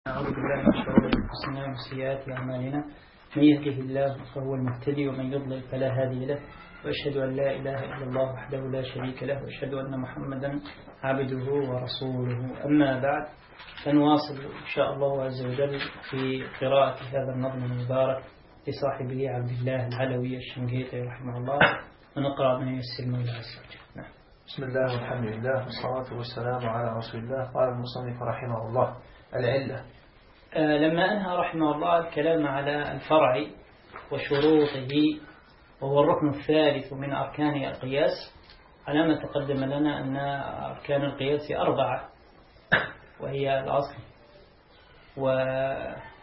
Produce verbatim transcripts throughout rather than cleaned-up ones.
أعوذ بالله من شرور أنفسنا وسيئات أعمالنا، من يهده الله فهو المهتدي ومن يضلل فلا هادي له، وأشهد أن لا إله إلا الله وحده لا شريك له، وأشهد أن محمدا عبده ورسوله. أما بعد، فنواصل إن شاء الله عز وجل في قراءة هذا النظم المبارك لصاحبه عبد الله العلوي الشنقيطي رحمه الله، ونقرأ من يسر المولى عز وجل. نعم. بسم الله والحمد لله والصلاة والسلام على رسول الله. قال المصنف رحمه الله: العلة. آه لما أنهى رحمه الله الكلام على الفرع وشروطه، وهو الركن الثالث من أركان القياس، على ما تقدم لنا أن أركان القياس أربعة، وهي الأصل والفرع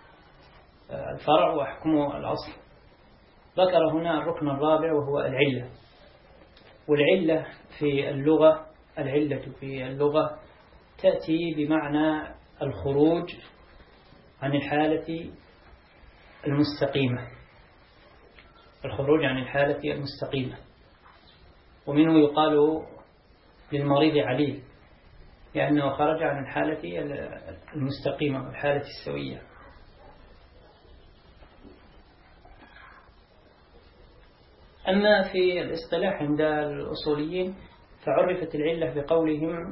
وحكم الأصل. ذكر هنا الركن الرابع وهو العلة. والعلة في اللغة العلة في اللغة تأتي بمعنى الخروج عن الحالة المستقيمة، الخروج عن الحالة المستقيمة، ومنه يقال للمريض عليل، لأنه خرج عن الحالة المستقيمة والحالة السوية. أما في الاصطلاح عند الأصوليين فعرفت العلة بقولهم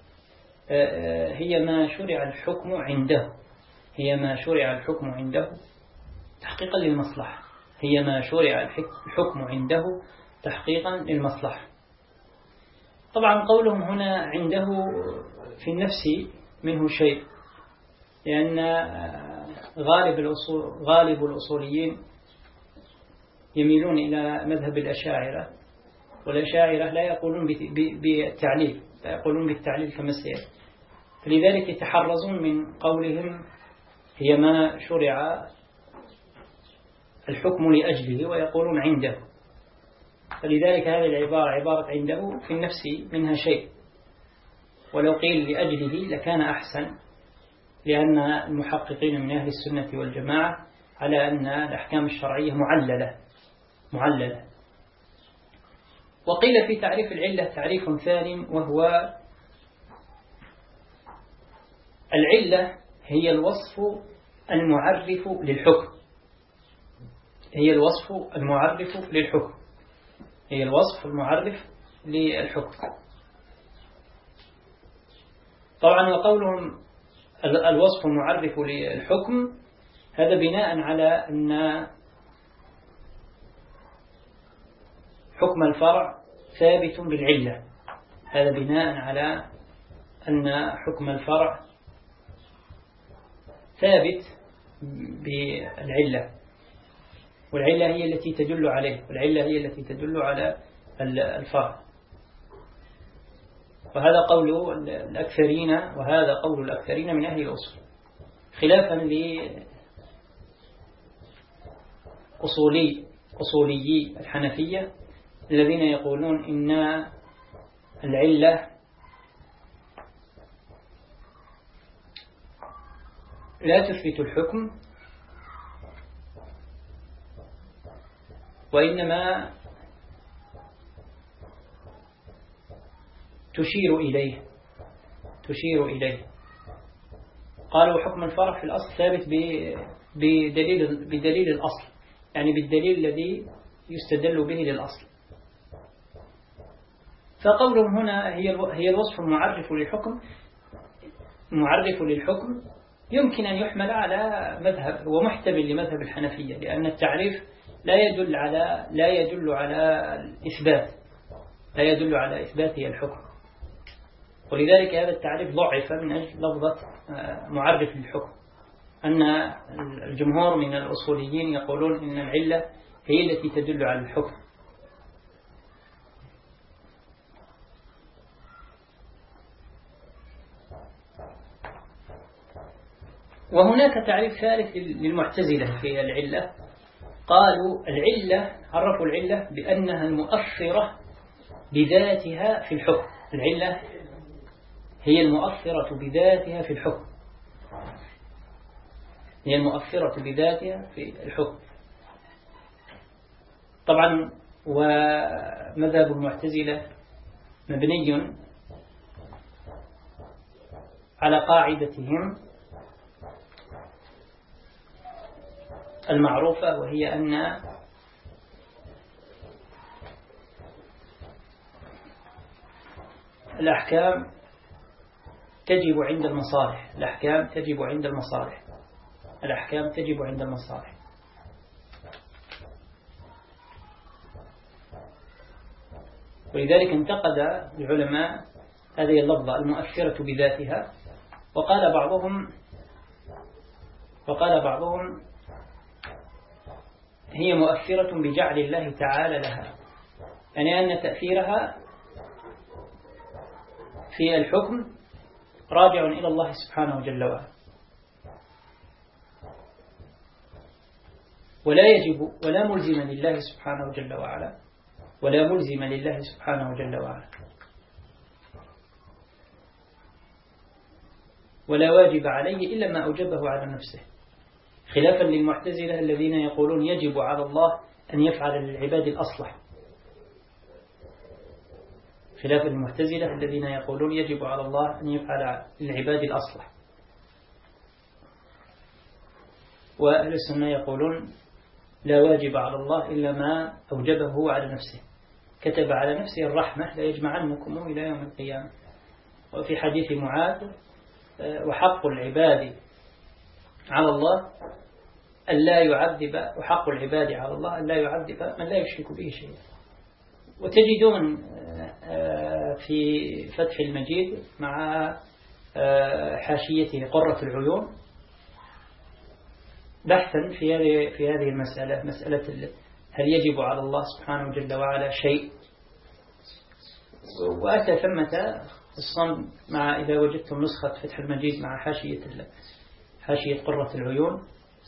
هي ما شرع الحكم عنده هي ما شرع الحكم عنده تحقيقا للمصلحة هي ما شرع الحكم عنده تحقيقا للمصلحة. طبعا قولهم هنا عنده في النفس منه شيء، لأن غالب الأصول غالب الأصوليين يميلون إلى مذهب الأشاعرة، والأشاعرة لا يقولون بالتعليل لا يقولون بالتعليل كما سيأتي، فلذلك يتحرزون من قولهم هي ما شرع الحكم لأجله، ويقولون عنده. فلذلك هذه العبارة عبارة عنده في النفس منها شيء، ولو قيل لأجله لكان أحسن، لأن المحققين من أهل السنة والجماعة على أن الأحكام الشرعية معللة معللة. وقيل في تعريف العلة تعريف ثاني، وهو العلة هي الوصف المعرف للحكم هي الوصف المعرف للحكم هي الوصف المعرف للحكم. طبعا وقولهم الوصف المعرف للحكم هذا بناء على أن حكم الفرع ثابت بالعلة هذا بناء على أن حكم الفرع ثابت بالعلة، والعلة هي التي تدل عليه والعلة هي التي تدل على الفرع. وهذا قول الأكثرين وهذا قول الأكثرين من أهل الأصول، خلافا لأصولي أصوليي الحنفية الذين يقولون إن العلة لا تثبت الحكم، وإنما تشير إليه تشير إليه قالوا حكم الفرع في الأصل ثابت بدليل بدليل الأصل، يعني بالدليل الذي يستدل به للأصل. فقولهم هنا هي هي الوصف المعرف للحكم المعرف للحكم يمكن أن يحمل على مذهب ومحتمل لمذهب الحنفية، لأن التعريف لا يدل على لا يدل على الإثبات لا يدل على إثبات الحكم، ولذلك هذا التعريف ضعف من أجل لفظة معرف للحكم. أن الجمهور من الأصوليين يقولون إن العلة هي التي تدل على الحكم. وهناك تعريف ثالث للمعتزلة في العلة، قالوا العلة عرفوا العلة بأنها المؤثرة بذاتها في الحكم العلة هي المؤثرة بذاتها في الحكم هي المؤثرة بذاتها في الحكم. طبعا ومذهب المعتزلة مبني على قاعدتهم المعروفة، وهي أن الأحكام تجب عند المصالح الأحكام تجب عند المصالح الأحكام تجب عند المصالح ولذلك انتقد العلماء هذه اللفظة المؤثرة بذاتها، وقال بعضهم وقال بعضهم هي مؤثرة بجعل الله تعالى لها، يعني أن تأثيرها في الحكم راجع إلى الله سبحانه جل وعلا، ولا يجب ولا ملزم لله سبحانه جل وعلا ولا ملزم لله سبحانه جل وعلا ولا واجب عليه إلا ما أوجبه على نفسه، خلافا للمعتزلة الذين يقولون يجب على الله أن يفعل للعباد الأصلح خلاف المعتزلة الذين يقولون يجب على الله أن يفعل للعباد الأصلح. وأهل السنة يقولون لا واجب على الله إلا ما أوجبه على نفسه، كتب على نفسه الرحمة لا يجمعنكم إلى يوم القيامة. وفي حديث معاذ وحق العباد على الله ألا يعذب وحق العباد على الله ألا يعذب من لا يشرك به شيئا. وتجدون في فتح المجيد مع حاشيته قرة العيون بحثا في هذه في هذه المسألة، مسألة هل يجب على الله سبحانه جل وعلا شيء، وأتى ثمة الصم مع إذا وجدتم نسخة فتح المجيد مع حاشية حاشية قرة العيون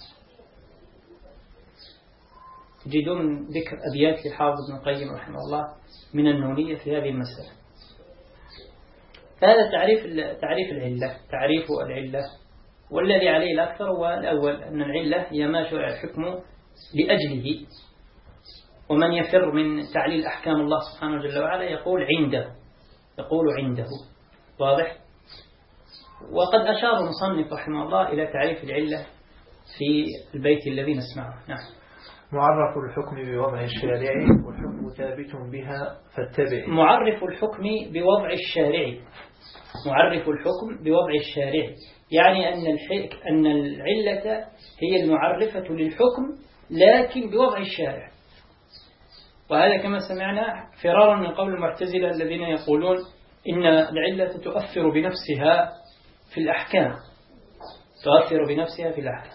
تجدون ذكر أبيات للحافظ ابن القيم رحمه الله من النونية في هذه المسألة. هذا تعريف تعريف العلة تعريف العلة والذي عليه الأكثر هو الأول، أن العلة هي ما شرع الحكم لأجله، ومن يفر من تعليل أحكام الله سبحانه جل وعلا يقول عنده يقول عنده واضح. وقد أشار المصنف رحمه الله إلى تعريف العلة في البيت الذي نسمعه. نعم. معرف الحكم بوضع الشارع والحكم ثابت بها فاتبع. معرف الحكم بوضع الشارع معرف الحكم بوضع الشارع يعني أن الحك أن العلة هي المعرفة للحكم لكن بوضع الشارع، وهذا كما سمعنا فرارا من قول المعتزلة الذين يقولون إن العلة تؤثر بنفسها في الأحكام تؤثر بنفسها في الأحكام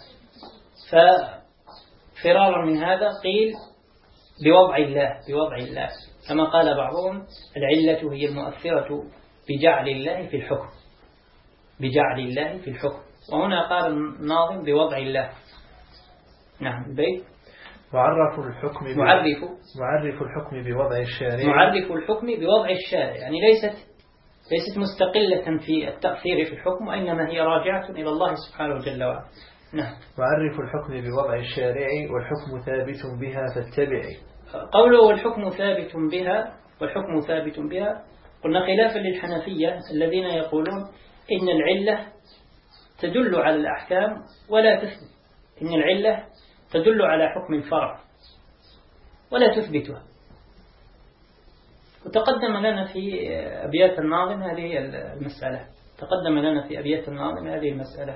ففرارا من هذا قيل بوضع الله بوضع الله كما قال بعضهم العلة هي المؤثرة بجعل الله في الحكم بجعل الله في الحكم وهنا قال الناظم بوضع الله. نعم. البيت معرف الحكم معرف معرف الحكم بوضع الشارع معرف الحكم بوضع الشارع يعني ليست ليست مستقلة في التأثير في الحكم، وإنما هي راجعة إلى الله سبحانه جل وعلا. نعم. معرف الحكم بوضع الشارع والحكم ثابت بها فاتبعي. قوله والحكم ثابت بها والحكم ثابت بها قلنا خلافا للحنفية الذين يقولون إن العلة تدل على الأحكام ولا تثبت إن العلة تدل على حكم الفرع ولا تثبتها. وتقدم لنا في أبيات الناظم هذه المسألة تقدم لنا في أبيات الناظم هذه المسألة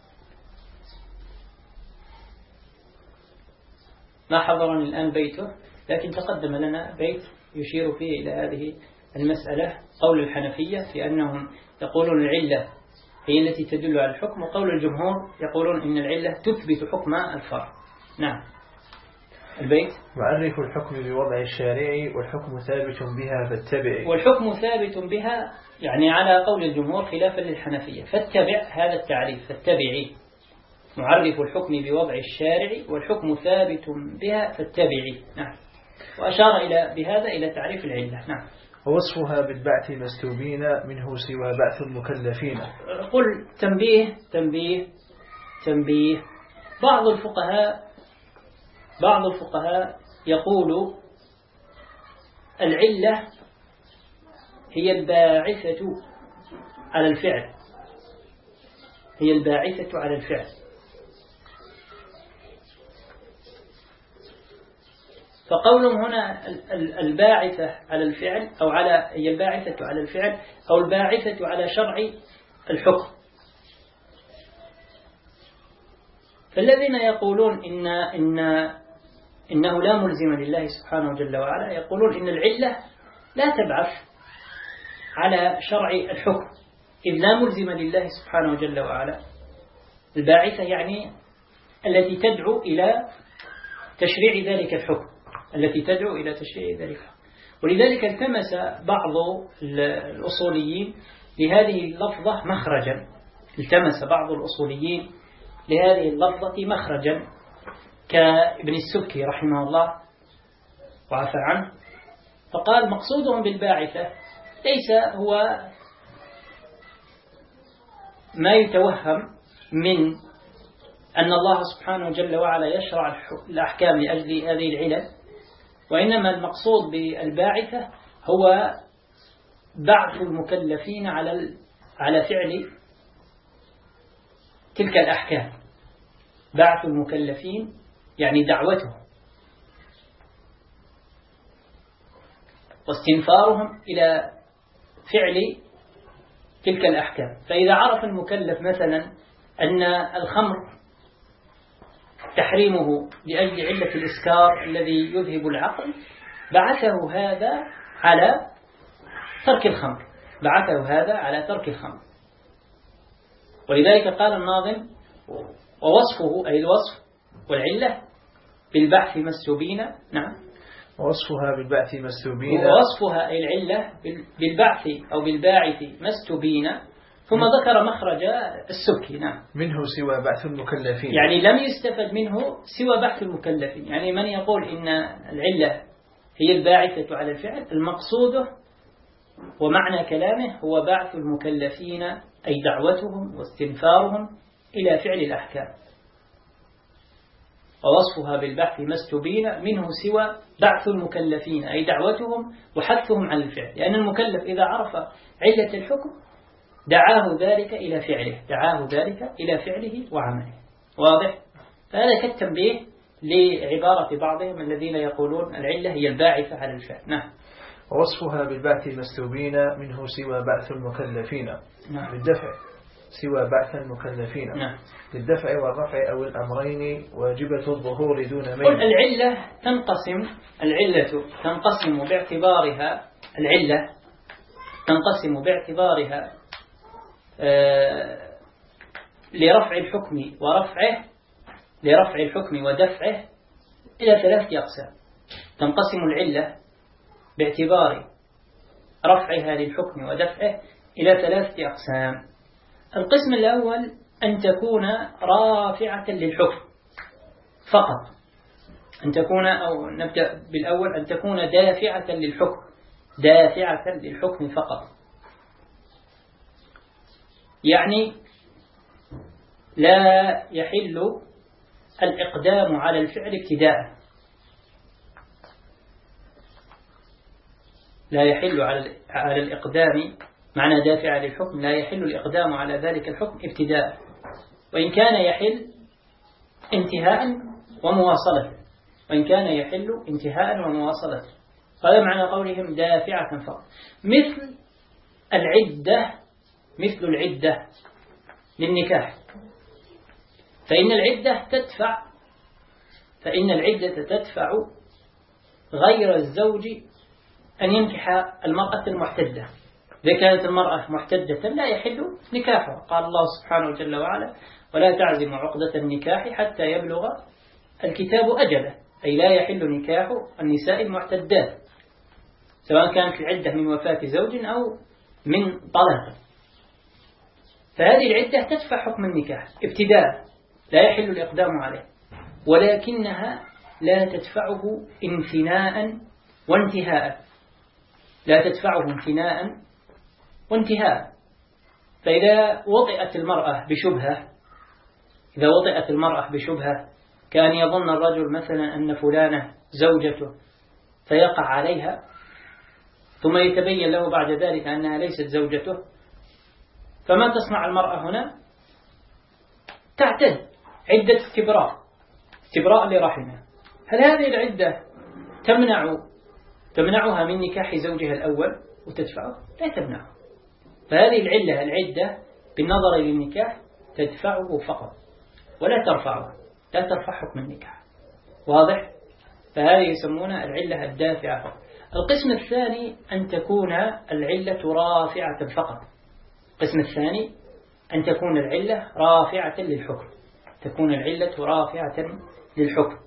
ما حضرني الآن بيته، لكن تقدم لنا بيت يشير فيه إلى هذه المسألة قول الحنفية في أنهم يقولون العلة هي التي تدل على الحكم، وقول الجمهور يقولون إن العلة تثبت حكم الفرع. نعم. البيت معرف الحكم بوضع الشارع والحكم ثابت بها فاتبع. والحكم ثابت بها يعني على قول الجمهور خلافا للحنفية، فاتبع هذا التعريف فاتبعي. معرف الحكم بوضع الشارع والحكم ثابت بها فاتبعي. نعم. وأشار إلى بهذا إلى تعريف العلة. نعم. ووصفها بالبعث مستوبين منه سوى بعث المكلفين. قل تنبيه تنبيه تنبيه بعض الفقهاء بعض الفقهاء يقول العلة هي الباعثة على الفعل هي الباعثة على الفعل فقولهم هنا الباعثة على الفعل أو على هي الباعثة على الفعل أو الباعثة على شرع الحكم. فالذين يقولون إن إن إنه لا ملزم لله سبحانه جل وعلا يقولون إن العلة لا تبعث على شرع الحكم، إذ لا ملزم لله سبحانه جل وعلا. الباعثة يعني التي تدعو إلى تشريع ذلك الحكم، التي تدعو إلى تشريع ذلك الحكم. ولذلك التمس بعض الأصوليين لهذه اللفظة مخرجا، التمس بعض الأصوليين لهذه اللفظة مخرجا كابن السبكي رحمه الله وعفى عنه، فقال مقصودهم بالباعثة ليس هو ما يتوهم من أن الله سبحانه جل وعلا يشرع الأحكام لأجل هذه العلل، وإنما المقصود بالباعثة هو بعث المكلفين على على فعل تلك الأحكام، بعث المكلفين يعني دعوتهم واستنفارهم إلى فعل تلك الأحكام. فإذا عرف المكلف مثلا أن الخمر تحريمه لأجل علة الإسكار الذي يذهب العقل، بعثه هذا على ترك الخمر، بعثه هذا على ترك الخمر. ولذلك قال الناظم ووصفه أي الوصف والعلة بالبحث مسوبين. نعم، ووصفها بالبعث مسوبين، ووصفها أي العلة بالبعث أو بالباعث مسوبين، ثم ذكر مخرج السبكي. نعم، منه سوى بعث المكلفين، يعني لم يستفد منه سوى بعث المكلفين. يعني من يقول إن العلة هي الباعثة على الفعل، المقصود ومعنى كلامه هو بعث المكلفين أي دعوتهم واستنفارهم إلى فعل الأحكام. ووصفها بالبحث مستبين منه سوى بعث المكلفين أي دعوتهم وحثهم على الفعل، لأن المكلف إذا عرف علة الحكم دعاه ذلك إلى فعله، دعاه ذلك إلى فعله وعمله. واضح؟ فهذا كالتنبيه لعبارة بعضهم الذين يقولون العلة هي الباعثة على الفعل. نعم. ووصفها بالبعث مستوبين منه سوى بعث المكلفين. نعم. بالدفع سوى بعث المكلفين. نعم. للدفع والرفع أو الأمرين واجبة الظهور دون ميل. قل العلة تنقسم العلة تنقسم باعتبارها العلة تنقسم باعتبارها آه لرفع الحكم ورفعه لرفع الحكم ودفعه إلى ثلاثة أقسام. تنقسم العلة باعتبار رفعها للحكم ودفعه إلى ثلاثة أقسام. القسم الأول أن تكون رافعة للحكم فقط، أن تكون أو نبدأ بالأول أن تكون دافعة للحكم دافعة للحكم فقط، يعني لا يحل الإقدام على الفعل ابتداء، لا يحل على الإقدام معنى دافع للحكم، لا يحل الإقدام على ذلك الحكم ابتداء، وإن كان يحل انتهاء ومواصلة وإن كان يحل انتهاء ومواصلة. هذا معنى قولهم دافعة فقط. مثل العدة مثل العدة للنكاح، فإن العدة تدفع فإن العدة تدفع غير الزوج أن ينكح المرأة المحتدة. إذا كانت المرأة محتدة لا يحل نكاحها، قال الله سبحانه جل وعلا ولا تعزموا عقدة النكاح حتى يبلغ الكتاب أجله، أي لا يحل نكاح النساء المحتدات سواء كانت العدة من وفاة زوج أو من طلاق. فهذه العدة تدفع حكم النكاح ابتداء، لا يحل الإقدام عليه، ولكنها لا تدفعه انثناء وانتهاء لا تدفعه انثناء وانتهاء. فإذا وطئت المرأة بشبهة إذا وطئت المرأة بشبهة كان يظن الرجل مثلا أن فلانة زوجته فيقع عليها، ثم يتبين له بعد ذلك أنها ليست زوجته، فما تصنع المرأة هنا؟ تعتد عدة استبراء استبراء لرحمها. هل هذه العدة تمنع تمنعها من نكاح زوجها الأول وتدفعه؟ لا تمنعه. فهذه العلة العدة بالنظر للنكاح تدفعه فقط ولا ترفعه، لا ترفع حكم النكاح. واضح؟ فهذه يسمونها العلة الدافعة فقط. القسم الثاني أن تكون العلة رافعة فقط. القسم الثاني أن تكون العلة رافعة للحكم، تكون العلة رافعة للحكم.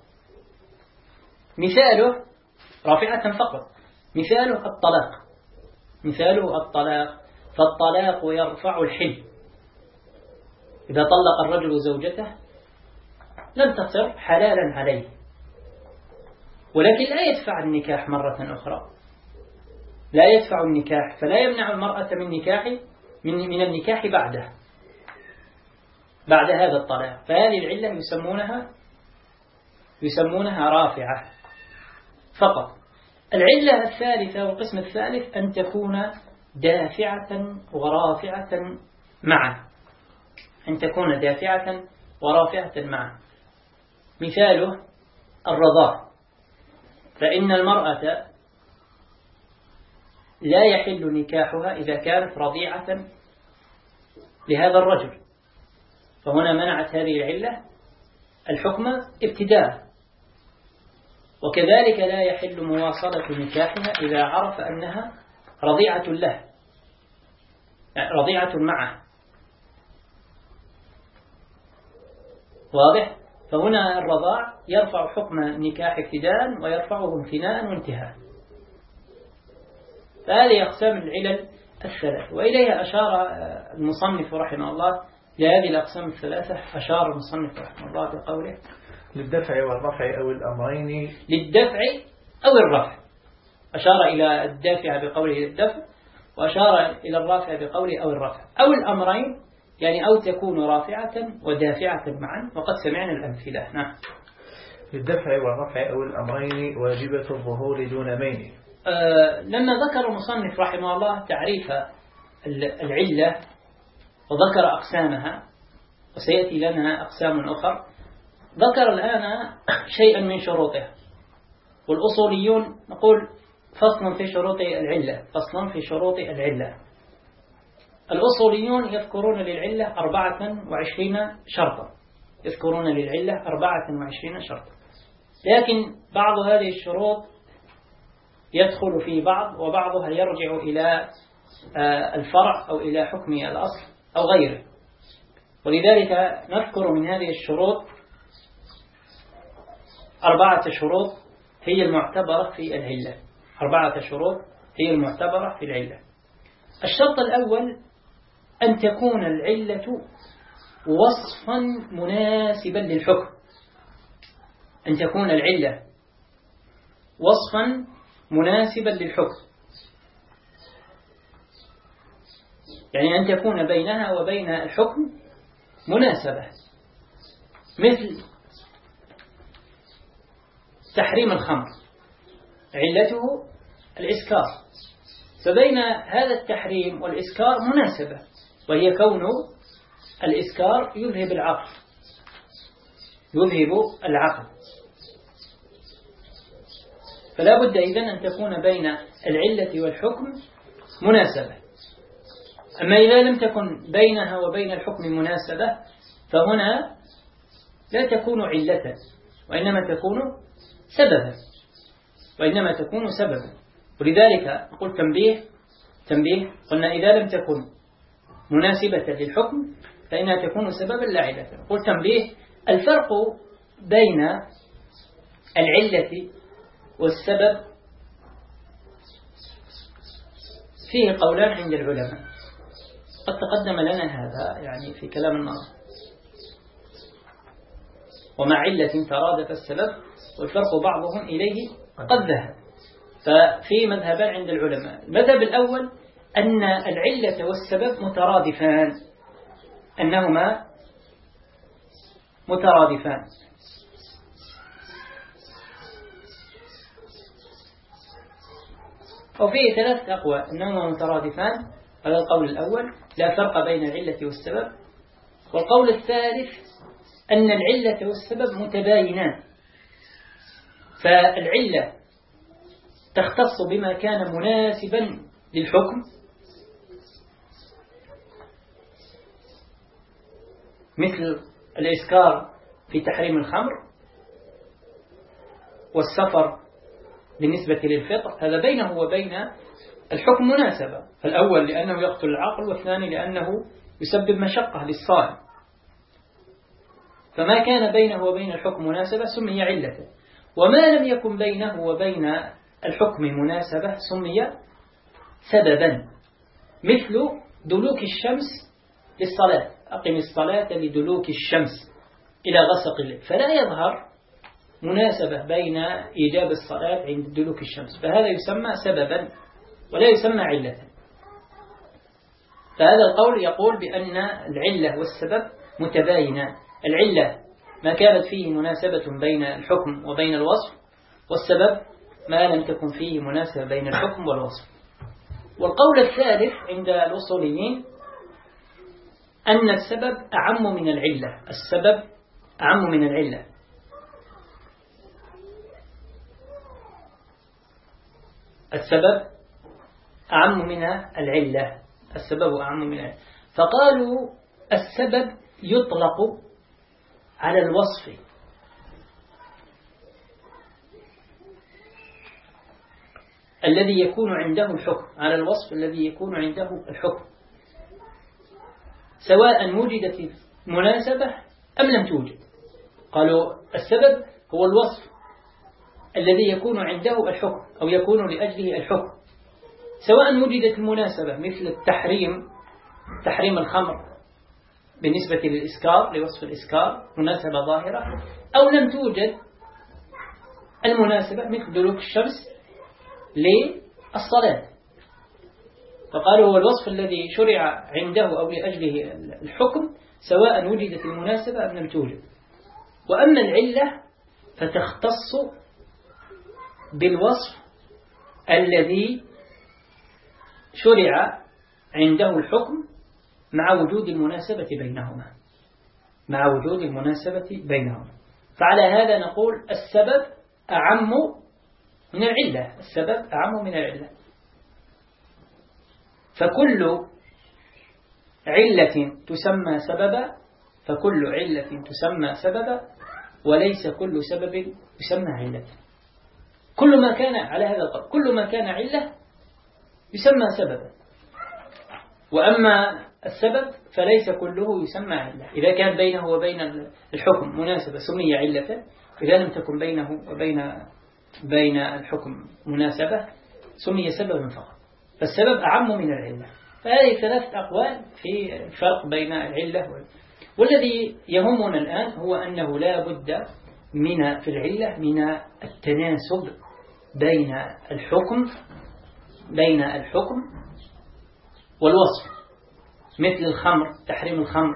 مثاله رافعة فقط، مثاله الطلاق، مثاله الطلاق، فالطلاق يرفع الحل. إذا طلق الرجل زوجته لم تصر حلالا عليه، ولكن لا يدفع النكاح مرة أخرى، لا يدفع النكاح، فلا يمنع المرأة من نكاح من من النكاح بعده بعد هذا الطلاق. فهذه العلة يسمونها يسمونها رافعة فقط. العلة الثالثة والقسم الثالث أن تكون دافعة ورافعة معا، أن تكون دافعة ورافعة معا. مثاله الرضاع، فإن المرأة لا يحل نكاحها إذا كانت رضيعة لهذا الرجل، فهنا منعت هذه العلة الحكم ابتداء. وكذلك لا يحل مواصلة نكاحها إذا عرف أنها رضيعة له، رضيعة معه. واضح؟ فهنا الرضاع يرفع حكم النكاح ابتداء ويرفعه امتناء وانتهاء. فهذه أقسام العلل الثلاث، وإليها أشار المصنف رحمه الله. لهذه الأقسام الثلاثة أشار المصنف رحمه الله بقوله للدفع والرفع أو الأمرين. للدفع أو الرفع، أشار إلى الدافع بقوله للدفع، وأشار إلى الرافع بقوله أو الرفع أو الأمرين، يعني أو تكون رافعة ودافعة معا، وقد سمعنا الأمثلة. نعم. للدفع والرفع أو الأمرين واجبة الظهور دون مين. آه لما ذكر المصنف رحمه الله تعريف العلة وذكر أقسامها، وسيأتي لنا أقسام أخرى، ذكر الآن شيئا من شروطها. والأصوليون نقول فصل في شروط العلة، فصل في شروط العلة. الأصوليون يذكرون للعلة أربعة وعشرين شرطا، يذكرون للعلة أربعة وعشرين شرطا، لكن بعض هذه الشروط يدخل في بعض، وبعضها يرجع إلى الفرع أو إلى حكم الأصل أو غيره. ولذلك نذكر من هذه الشروط أربعة شروط هي المعتبرة في العلة، أربعة شروط هي المعتبرة في العلة. الشرط الأول أن تكون العلة وصفا مناسبا للحكم، أن تكون العلة وصفا مناسبا للحكم، يعني أن تكون بينها وبين الحكم مناسبة، مثل تحريم الخمر علته الإسكار، فبين هذا التحريم والإسكار مناسبة، وهي كون الإسكار يذهب العقل، يذهب العقل. فلا بد إذن أن تكون بين العلة والحكم مناسبة. أما إذا لم تكن بينها وبين الحكم مناسبة فهنا لا تكون علة، وإنما تكون سببا، وإنما تكون سببا. ولذلك نقول تنبيه تنبيه قلنا إذا لم تكن مناسبة للحكم فإنها تكون سببا لا علة. نقول تنبيه الفرق بين العلة والسبب فيه قولان عند العلماء، قد تقدم لنا هذا يعني في كلام النظر. ومع علة ترادف السبب والفرق بعضهم إليه قد ذهب. ففي مذهبان عند العلماء. المذهب الأول أن العلة والسبب مترادفان، أنهما مترادفان. وفيه ثلاث أقوال أنهما مترادفان. هذا القول الأول، لا فرق بين العلة والسبب. والقول الثالث أن العلة والسبب متباينان، فالعلة تختص بما كان مناسبا للحكم مثل الإسكار في تحريم الخمر، والسفر بالنسبة للفطر، هذا بينه وبين الحكم مناسبة، فالأول لأنه يقتل العقل، والثاني لأنه يسبب مشقة للصائم، فما كان بينه وبين الحكم مناسبة سمي علة، وما لم يكن بينه وبين الحكم مناسبة سمي سببا، مثل دلوك الشمس للصلاة، أقم الصلاة لدلوك الشمس إلى غسق الليل، فلا يظهر مناسبة بين إيجاب الصلاة عند دلوك الشمس، فهذا يسمى سببا ولا يسمى علة. فهذا القول يقول بأن العلة والسبب متباينان، العلة ما كانت فيه مناسبة بين الحكم وبين الوصف، والسبب ما لم تكن فيه مناسبة بين الحكم والوصف. والقول الثالث عند الأصوليين أن السبب أعم من العلة، السبب أعم من العلة، السبب أعم من العلة، السبب أعم من العلة، فقالوا السبب يطلق على الوصف الذي يكون عنده الحكم، على الوصف الذي يكون عنده الحكم، سواء وجدت مناسبة أم لم توجد. قالوا السبب هو الوصف الذي يكون عنده الحكم أو يكون لأجله الحكم، سواء وجدت المناسبة مثل التحريم، تحريم الخمر بالنسبة للإسكار، لوصف الإسكار مناسبة ظاهرة، أو لم توجد المناسبة مثل دلوك الشمس للصلاة، فقالوا هو الوصف الذي شرع عنده أو لأجله الحكم سواء وجدت المناسبة أم لم توجد. وأما العلة فتختص بالوصف الذي شرع عنده الحكم مع وجود المناسبة بينهما، مع وجود المناسبة بينهما. فعلى هذا نقول السبب أعم من العلة، السبب أعم من العلة، فكل علة تسمى سببا، فكل علة تسمى سببا، وليس كل سبب يسمى علة. كل ما كان على هذا القول، كل ما كان علة يسمى سببا، وأما السبب فليس كله يسمى علة. إذا كان بينه وبين الحكم مناسبة سمي علة، إذا لم تكن بينه وبين بين الحكم مناسبة سمي سببا فقط، فالسبب أعم من العلة. فهذه ثلاث أقوال في الفرق بين العلة، والذي يهمنا الآن هو أنه لا بد من في العلة من التناسب بين الحكم بين الحكم والوصف، مثل الخمر، تحريم الخمر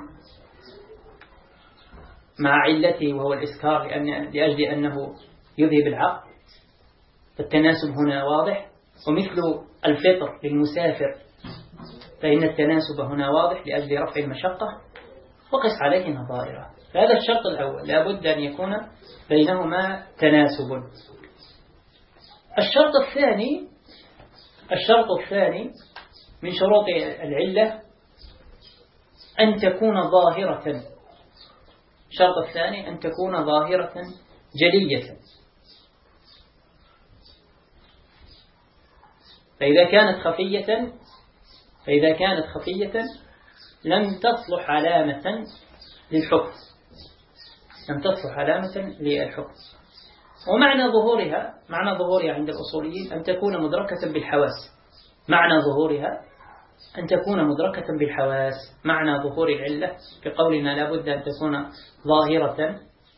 مع علته وهو الإسكار لأن لأجل أنه يذهب العقل، فالتناسب هنا واضح. ومثل الفطر للمسافر فإن التناسب هنا واضح لأجل رفع المشقة، وقس عليه نظائره. فهذا الشرط الأول، لا بد أن يكون بينهما تناسب. الشرط الثاني الشرط الثاني من شروط العلة أن تكون ظاهرة، الشرط الثاني أن تكون ظاهرة جلية، فإذا كانت خفية فإذا كانت خفية لم تصلح علامة للحكم، لم تصلح علامة للحكم. ومعنى ظهورها معنى ظهورها عند الأصوليين أن تكون مدركة بالحواس، معنى ظهورها أن تكون مدركة بالحواس. معنى ظهور العلة في قولنا لا بد أن تكون ظاهرة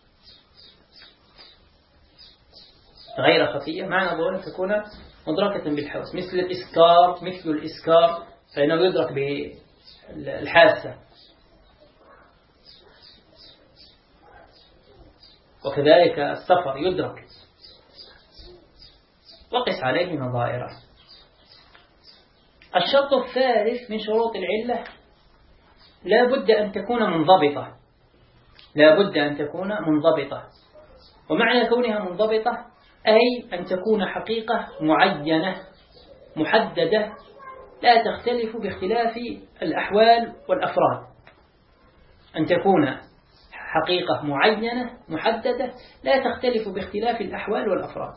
غير خفية، معنى ظهورها تكون مدركة بالحواس، مثل الإسكار مثل الإسكار فإنه يدرك بالحاسة، وكذلك السفر يدرك، وقس عليه نظائره. الشرط الثالث من شروط العلة لا بد أن تكون منضبطة، لا بد أن تكون منضبطة. ومعنى كونها منضبطة أي أن تكون حقيقة معينة محددة لا تختلف باختلاف الأحوال والأفراد، أن تكون حقيقة معينة محددة لا تختلف باختلاف الأحوال والأفراد.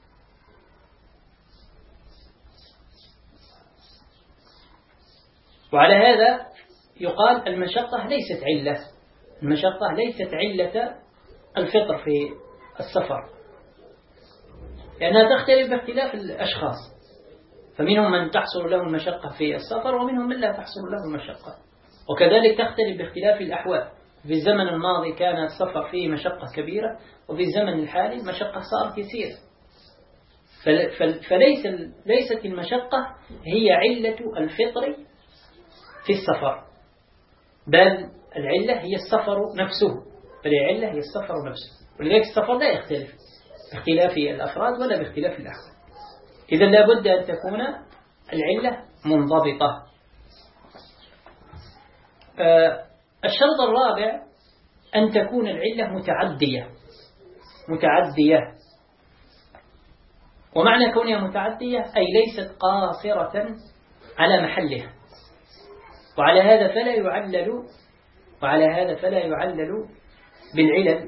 وعلى هذا يقال المشقة ليست علة، المشقة ليست علة الفطر في السفر، لأنها تختلف باختلاف الأشخاص، فمنهم من تحصل له المشقة في السفر ومنهم من لا تحصل له المشقة. وكذلك تختلف باختلاف الأحوال، في الزمن الماضي كان السفر فيه مشقة كبيرة، وفي الزمن الحالي المشقة صارت يسيرة. فليس ليست المشقة هي علة الفطر في السفر، بل العلة هي السفر نفسه، بل العلة هي السفر نفسه. ولذلك السفر لا يختلف باختلاف الأفراد ولا باختلاف الأحوال. إذن لا بد أن تكون العلة منضبطة. آه الشرط الرابع أن تكون العلة متعدية متعدية ومعنى كونها متعدية أي ليست قاصرة على محلها. وعلى هذا فلا يعلل وعلى هذا فلا يعلل بالعلل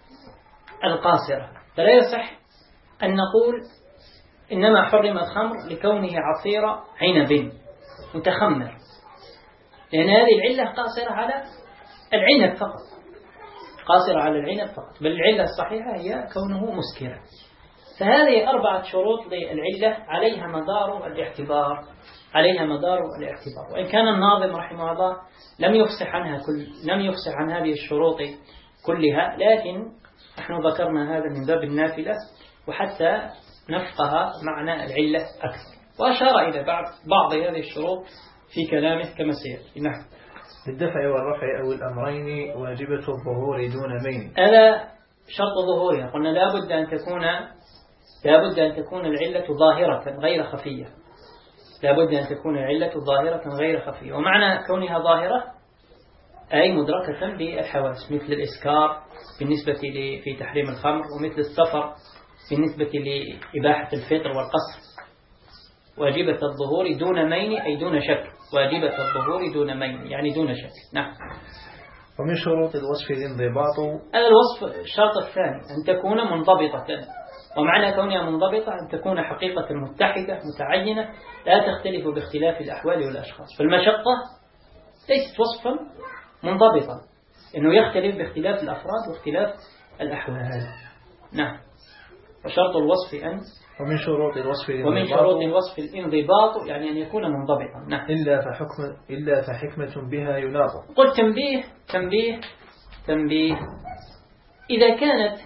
القاصرة. فلا يصح أن نقول إنما حرم الخمر لكونه عصير عنب متخمر، لأن هذه العلة قاصرة على العنب فقط، قاصرة على العنب فقط، بل العلة الصحيحة هي كونه مسكرا. فهذه أربعة شروط للعلة عليها مدار الاعتبار عليها مدار الاعتبار وإن كان الناظم رحمه الله لم يفصح عنها كل لم يفصح عن هذه الشروط كلها، لكن نحن ذكرنا هذا من باب النافلة وحتى نفقه معنى العلة أكثر، وأشار إلى بعض بعض هذه الشروط في كلامه كما سيأتي. نعم. بالدفع والرفع أو الأمرين واجبة الظهور دون مين. هذا شرط ظهورها، قلنا لا بد أن تكون لا بد أن تكون العلة ظاهرة غير خفية، لا بد أن تكون العلة ظاهرة غير خفية. ومعنى كونها ظاهرة أي مدركة بالحواس، مثل الإسكار بالنسبة في تحريم الخمر، ومثل السفر بالنسبة لإباحة الفطر والقصر. واجبة الظهور دون مين أي دون شك، واجبة الظهور دون مين يعني دون شك. نعم. ومن شروط الوصف الانضباط. هذا الوصف الشرط الثاني أن تكون منضبطة، ومعنى كونها منضبطة أن تكون حقيقة متحدة متعينة لا تختلف باختلاف الأحوال والأشخاص. فالمشقة ليست وصفا منضبطا، إنه يختلف باختلاف الأفراد واختلاف الأحوال. نعم. وشرط الوصف أن ومن شروط الوصف ومن شروط الوصف الانضباط يعني أن يكون منضبطا. نعم. إلا فحكم إلا فحكمة بها يناط. قل تنبيه تنبيه تنبيه إذا كانت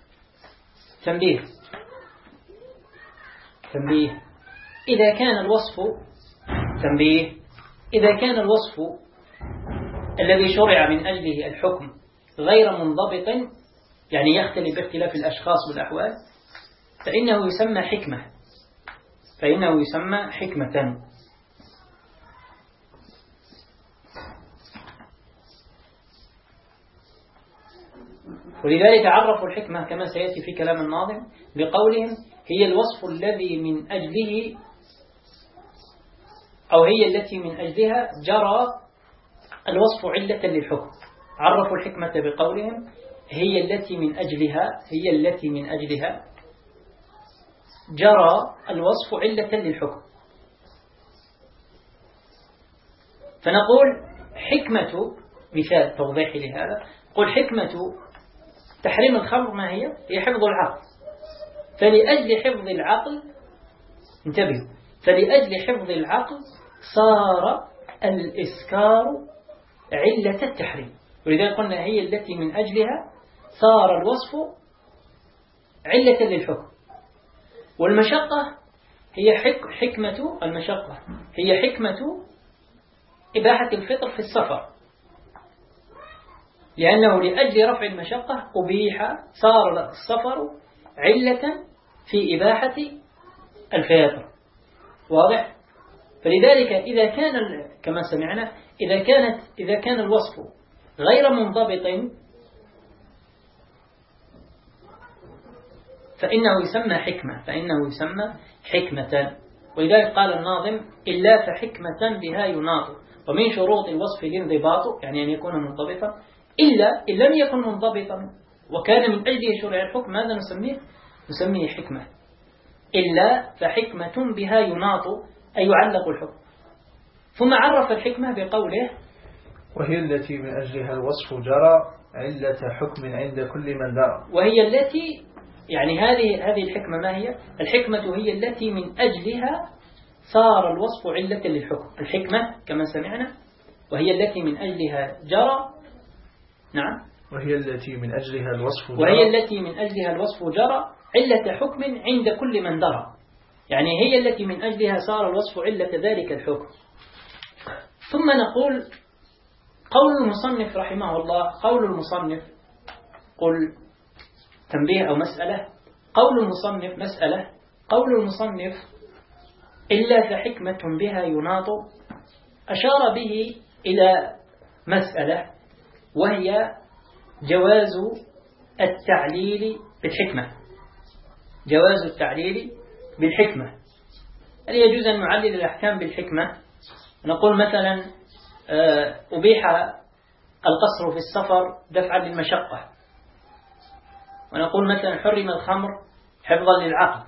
تنبيه تنبيه إذا كان الوصف تنبيه إذا كان الوصف الذي شرع من أجله الحكم غير منضبط، يعني يختلف باختلاف الأشخاص والأحوال، فإنه يسمى حكمة فإنه يسمى حكمة. ولذلك عرفوا الحكمة كما سيأتي في كلام الناظم بقولهم هي الوصف الذي من أجله أو هي التي من أجلها جرى الوصف علة للحكم. عرفوا الحكمة بقولهم هي التي من أجلها هي التي من أجلها جرى الوصف علة للحكم. فنقول حكمة، مثال توضيحي لهذا، قل حكمة تحريم الخمر ما هي؟ هي حفظ العقل. فلأجل حفظ العقل انتبهوا فلأجل حفظ العقل صار الإسكار علة التحريم، ولذلك قلنا هي التي من أجلها صار الوصف علة للحكم. والمشقة هي حك حكمة المشقة هي حكمة إباحة الفطر في السفر، لأنه لأجل رفع المشقة أبيح صار السفر علة في إباحة الفطر. واضح؟ فلذلك إذا كان كما سمعنا إذا كانت إذا كان الوصف غير منضبط فإنه يسمى حكمة فإنه يسمى حكمة. ولذلك قال الناظم: إلا فحكمة بها يناط، ومن شروط الوصف الانضباط، يعني أن يكون منضبطا، إلا إن لم يكن منضبطا وكان من أجله شرع الحكم، ماذا نسميه؟ نسميه حكمة. إلا فحكمة بها يناط، أي يعلق الحكم. ثم عرف الحكمة بقوله: وهي التي من أجلها الوصف جرى علة حكم عند كل من درى. وهي التي، يعني هذه هذه الحكمة ما هي؟ الحكمة هي التي من أجلها صار الوصف علة للحكم. الحكمة كما سمعنا وهي التي من أجلها جرى. نعم. وهي التي من أجلها الوصف جرى وهي التي من أجلها الوصف جرى علة حكم عند كل من درى، يعني هي التي من أجلها صار الوصف علة ذلك الحكم. ثم نقول: قول المصنف رحمه الله، قول المصنف، قل تنبيه أو مسألة، قول المصنف مسألة، قول المصنف إلا فحكمة بها يناط، أشار به إلى مسألة، وهي جواز التعليل بالحكمة. جواز التعليل بالحكمة. هل يجوز أن نعلل الأحكام بالحكمة؟ نقول مثلا أبيح القصر في السفر دفعا للمشقة، ونقول مثلا حرم الخمر حفظا للعقل.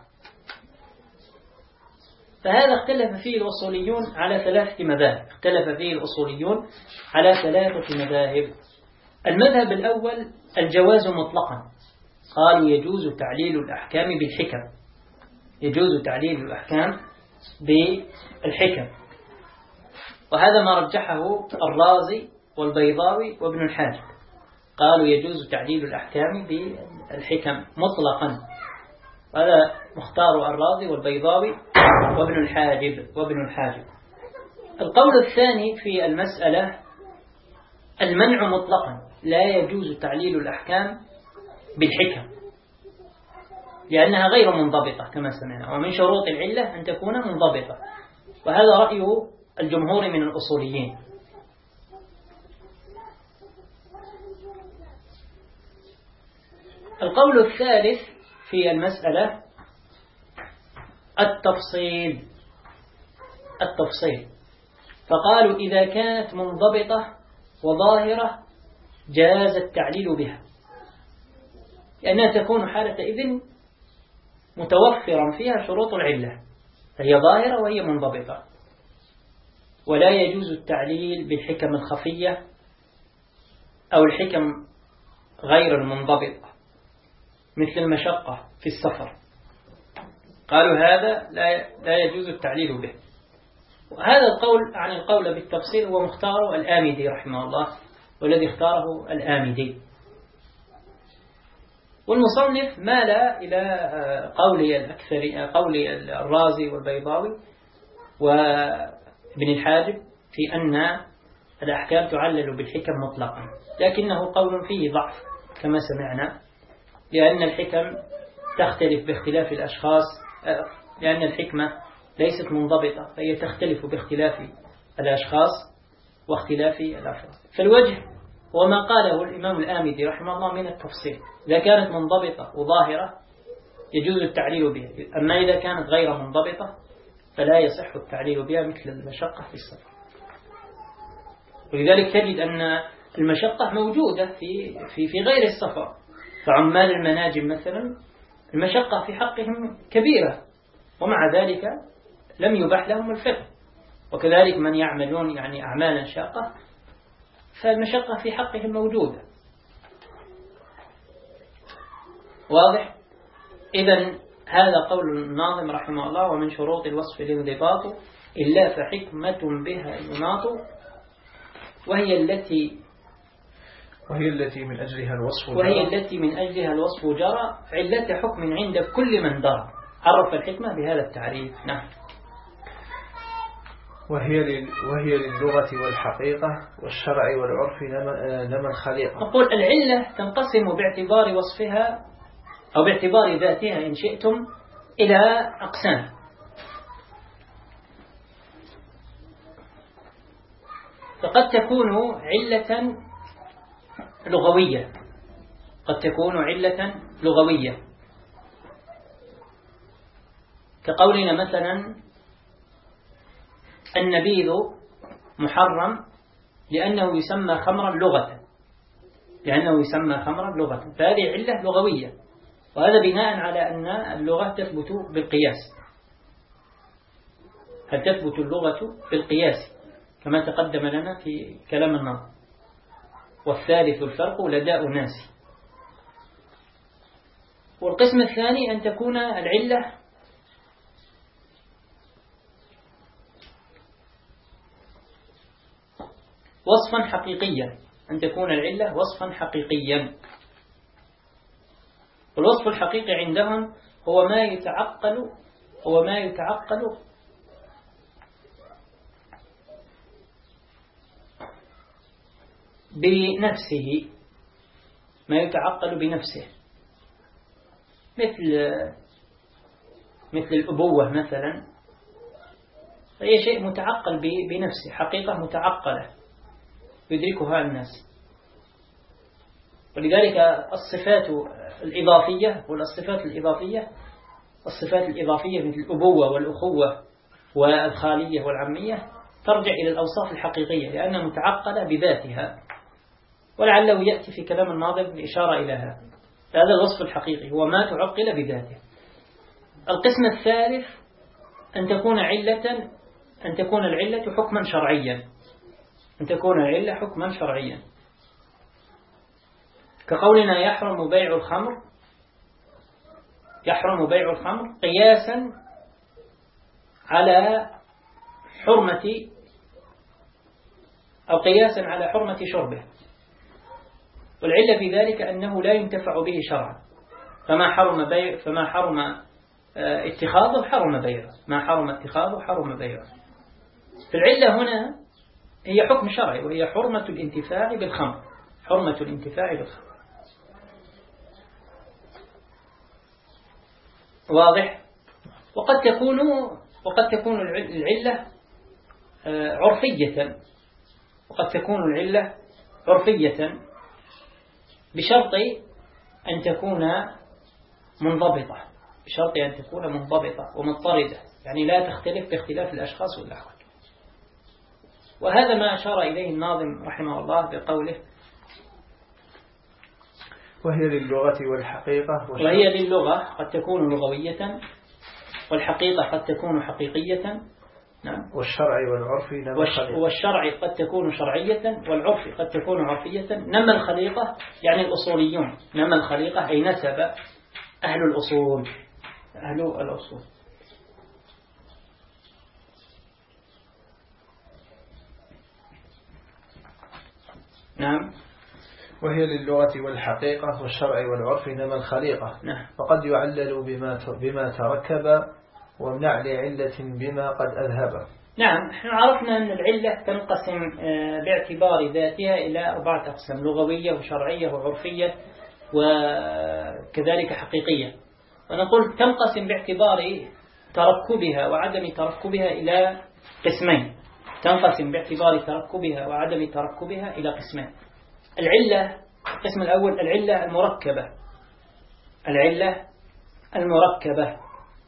فهذا اختلف فيه الأصوليون على ثلاثة مذاهب اختلف فيه الأصوليون على ثلاثة مذاهب. المذهب الأول الجواز مطلقا، قالوا يجوز تعليل الأحكام بالحكم، يجوز تعليل الأحكام بالحكم، وهذا ما رجحه الرازي والبيضاوي وابن الحاجب، قالوا يجوز تعليل الأحكام بالحكم مطلقا، هذا مختار الرازي والبيضاوي وابن الحاجب وابن الحاجب. القول الثاني في المسألة المنع مطلقا، لا يجوز تعليل الأحكام بالحكم لأنها غير منضبطة كما سمعنا، ومن شروط العلة أن تكون منضبطة، وهذا رأي الجمهور من الأصوليين. القول الثالث في المسألة التفصيل التفصيل فقالوا إذا كانت منضبطة وظاهرة جاز التعليل بها، لأنها تكون حالة إذن متوفرا فيها شروط العلة، فهي ظاهرة وهي منضبطة. ولا يجوز التعليل بالحكم الخفية أو الحكم غير المنضبطة مثل المشقة في السفر، قالوا هذا لا لا يجوز التعليل به. وهذا القول عن القول بالتفصيل هو مختاره الآمدي رحمه الله، والذي اختاره الآمدي. والمصنف مال إلى قول الأكثر، قول الرازي والبيضاوي وابن الحاجب في أن الأحكام تعلل بالحكم مطلقا، لكنه قول فيه ضعف كما سمعنا، لأن الحكم تختلف باختلاف الأشخاص، لأن الحكمة ليست منضبطة فهي تختلف باختلاف الأشخاص واختلاف الأفراد. فالوجه وما قاله الإمام الآمدي رحمه الله من التفصيل، إذا كانت منضبطة وظاهرة يجوز التعليل بها، أما إذا كانت غير منضبطة فلا يصح التعليل بها مثل المشقة في السفر. ولذلك تجد أن المشقة موجودة في في في غير السفر، فعمال المناجم مثلا المشقة في حقهم كبيرة، ومع ذلك لم يباح لهم الفقه. وكذلك من يعملون يعني أعمالا شاقة فالمشقة في حقهم موجودة. واضح؟ إذن هذا قول الناظم رحمه الله: ومن شروط الوصف الانضباط إلا فحكمة بها يناط، وهي التي وهي التي من أجلها الوصف جرى وهي التي من أجلها الوصف جرى علة حكم عند كل من درى. عرف الحكمة بهذا التعريف. نعم. وهي وهي للغة والحقيقة والشرع والعرف لما الخليقة. نقول العلة تنقسم باعتبار وصفها أو باعتبار ذاتها إن شئتم إلى أقسام. فقد تكون علة لغوية، قد تكون علة لغوية كقولنا مثلا النبيذ محرم لأنه يسمى خمرا لغة، لأنه يسمى خمرا لغة، فهذه علة لغوية، وهذا بناء على أن اللغة تثبت بالقياس. هل تثبت اللغة بالقياس كما تقدم لنا في كلام الناظم. والثالث الفرق لداء الناس. والقسم الثاني أن تكون العلة وصفا حقيقيا، أن تكون العلة وصفا حقيقيا. والوصف الحقيقي عندهم هو ما يتعقل هو ما يتعقل بنفسه، ما يتعقل بنفسه، مثل مثل الأبوة مثلا، هي شيء متعقل بنفسه، حقيقة متعقلة يدركها الناس. ولذلك الصفات الإضافية والصفات الإضافية الصفات الإضافية مثل الأبوة والأخوة والخالية والعمية ترجع إلى الأوصاف الحقيقية لأنها متعقلة بذاتها، ولعله يأتي في كلام الناظم الإشارة إلى هذا. هذا الوصف الحقيقي هو ما تعقل بذاته. القسم الثالث أن تكون علة أن تكون العلة حكما شرعيا، أن تكون العلة حكما شرعيا، كقولنا يحرم بيع الخمر يحرم بيع الخمر قياسا على حرمة أو قياسا على حرمة شربه، والعلة في ذلك أنه لا ينتفع به شرعا، فما حرم بيع فما حرم اتخاذه حرم بيعه، ما حرم اتخاذه حرم بيعه. فالعلة هنا هي حكم شرعي، وهي حرمة الانتفاع بالخمر، حرمة الانتفاع بالخمر. واضح؟ وقد تكون وقد تكون العلة عرفية، وقد تكون العلة عرفية بشرط أن تكون منضبطة، بشرط أن تكون منضبطة ومضطردة، يعني لا تختلف باختلاف الأشخاص والأحوال. وهذا ما أشار إليه الناظم رحمه الله بقوله وهي للغة والحقيقة وهي للغة قد تكون لغوية، والحقيقة قد تكون حقيقية. نعم. والشرع والعرف نما الخليقة. والشرع قد تكون شرعية، والعرف قد تكون عرفية. نما الخليقة يعني الأصوليون، نما الخليقة أي نسب أهل الأصول، أهل الأصول. نعم. وهي للغة والحقيقة والشرع والعرف نما الخليقة. نعم. وقد يعلل بما بما تركب وامنع لعلة بما قد أذهب. نعم. نحن عرفنا أن العلة تنقسم باعتبار ذاتها إلى أربعة أقسام: لغوية وشرعية وعرفية وكذلك حقيقية. ونقول تنقسم باعتبار تركبها وعدم تركبها إلى قسمين. تنقسم باعتبار تركبها وعدم تركبها إلى قسمين. العلة القسم الأول العلة المركبة، العلة المركبة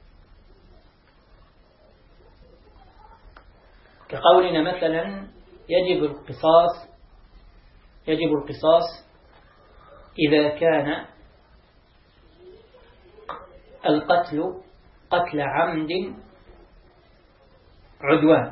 كقولنا مثلا يجب القصاص يجب القصاص إذا كان القتل قتل عمد عدوان.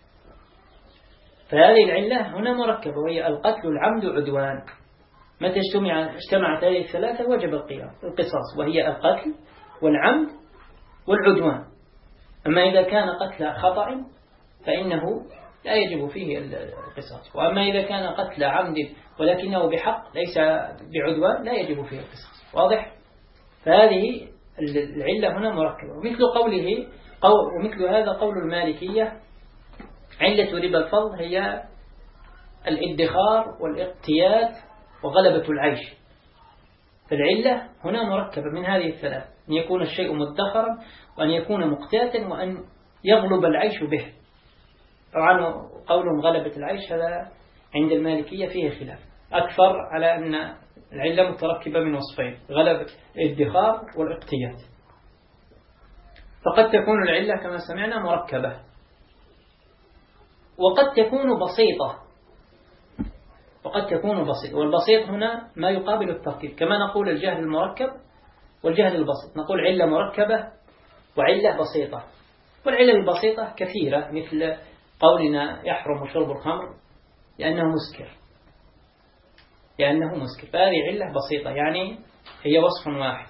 فهذه العلة هنا مركبة، وهي القتل العمد عدوان. متى اجتمع اجتمعت هذه الثلاثة وجب القصاص، وهي القتل والعمد والعدوان. أما إذا كان قتل خطأ فإنه لا يجب فيه القصاص، وأما إذا كان قتل عمد ولكنه بحق ليس بعدوان لا يجب فيه القصاص. واضح؟ فهذه العلة هنا مركبة. ومثل قوله قول ومثل هذا قول المالكية علة ربا الفضل هي الادخار والاقتيات وغلبة العيش. فالعلة هنا مركبة من هذه الثلاث: أن يكون الشيء مدخرا، وأن يكون مقتاتا، وأن يغلب العيش به. طبعا قولهم غلبة العيش هذا عند المالكية فيه خلاف، أكثر على أن العلة متركبة من وصفين: غلبة الادخار والاقتيات. فقد تكون العلة كما سمعنا مركبة، وقد تكون بسيطة، وقد تكون بسيطة، والبسيط هنا ما يقابل التركيب، كما نقول الجهل المركب والجهل البسيط، نقول علة مركبة وعلة بسيطة. والعلة البسيطة كثيرة، مثل قولنا يحرم شرب الخمر لأنه مسكر، لأنه مسكر، فهذه علة بسيطة، يعني هي وصف واحد.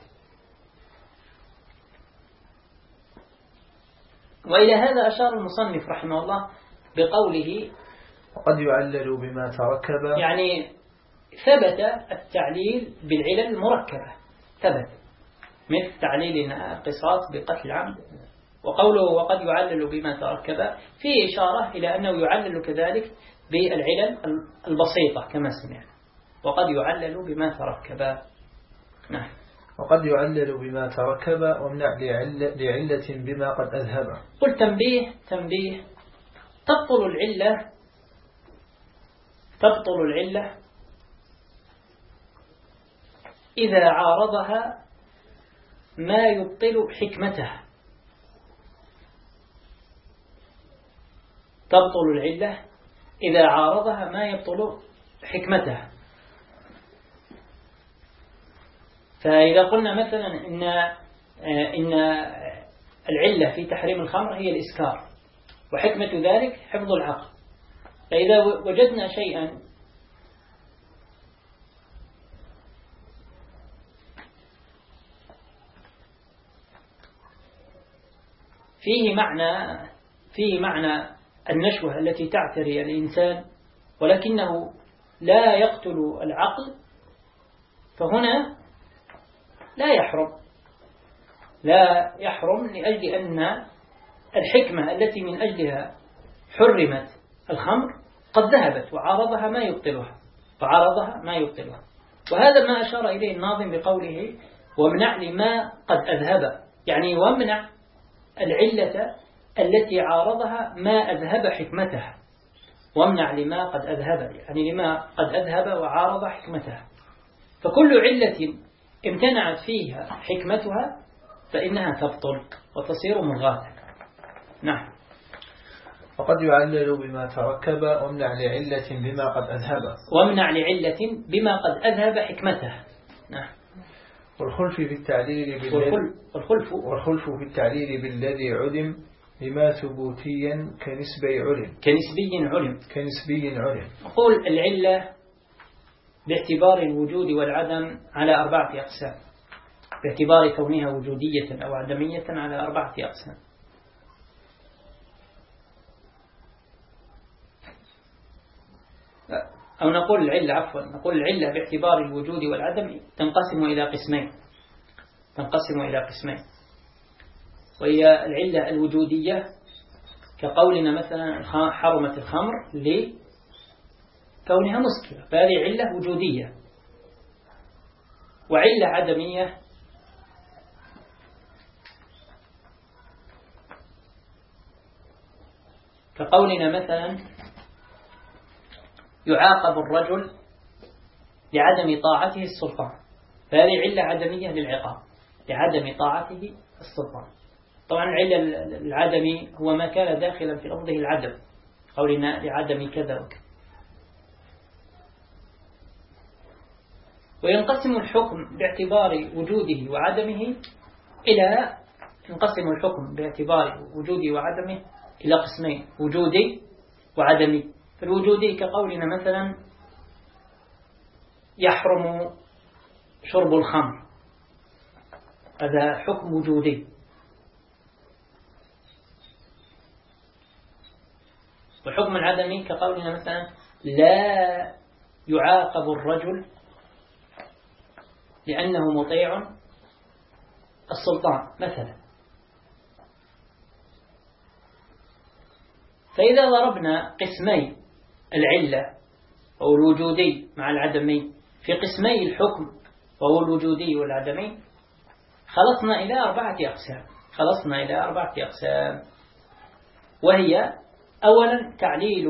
وإلى هذا أشار المصنف رحمه الله بقوله وقد يعلل بما تركب، يعني ثبت التعليل بالعلل المركبة، ثبت، مثل تعليلنا القصاص بقتل عمد. وقوله وقد يعلل بما تركب فيه إشارة إلى أنه يعلل كذلك بالعلل البسيطة كما سمعنا، وقد يعلل بما تركب. نعم. وقد يعلل بما تركب وامنع لعلة, لعلة بما قد أذهب. قل تنبيه تنبيه تبطل العلة تبطل العلة إذا عارضها ما يبطل حكمتها. تبطل العلة إذا عارضها ما يبطل حكمتها. فإذا قلنا مثلا إن إن العلة في تحريم الخمر هي الإسكار، وحكمة ذلك حفظ العقل، فإذا وجدنا شيئا فيه معنى فيه معنى النشوة التي تعتري الإنسان ولكنه لا يقتل العقل، فهنا لا يحرم لا يحرم لأجل أن الحكمة التي من أجلها حرمت الخمر قد ذهبت وعارضها ما يبطلها وعارضها ما يبطلها. وهذا ما أشار إليه الناظم بقوله وامنع لما قد أذهب، يعني وامنع العلة التي عارضها ما أذهب حكمتها، وامنع لما قد أذهب، يعني لما قد أذهب وعارض حكمتها. فكل علة امتنعت فيها حكمتها فإنها تبطل وتصير ملغاة. نعم. وقد يعلل بما تركب وامنع لعلة بما قد أذهب وامنع لعلة بما قد أذهب حكمتها. نعم. والخلف في التعليل بالذي والخلف والخلف في التعليل بالذي علم لما ثبوتيا كنسبي علم كنسبي علم كنسبي علم نقول العلة باعتبار الوجود والعدم على أربعة أقسام، باعتبار كونها وجودية أو عدمية على أربعة أقسام. أو نقول العلة عفوا نقول العلة باعتبار الوجود والعدم تنقسم إلى قسمين تنقسم إلى قسمين وهي العلة الوجودية كقولنا مثلا حرمت الخمر لكونها مسكرة، فهذه علة وجودية. وعلة عدمية كقولنا مثلا يعاقب الرجل لعدم طاعته السلطان، فهذه علة عدمية للعقاب، لعدم طاعته السلطان. طبعا العلة العدمي هو ما كان داخلا في لفظه العدم، قولنا لعدم كذا وكذا. وينقسم الحكم باعتبار وجوده وعدمه إلى ينقسم الحكم باعتبار وجوده وعدمه إلى قسمين، وجودي وعدمي. فالوجودي كقولنا مثلا يحرم شرب الخمر، هذا حكم وجودي. والحكم العدمي كقولنا مثلا لا يعاقب الرجل لأنه مطيع السلطان مثلا. فإذا ضربنا قسمي العلة أو الوجودي مع العدمي في قسمي الحكم وهو الوجودي والعدمي خلصنا إلى أربعة أقسام خلصنا إلى أربعة أقسام وهي أولا تعليل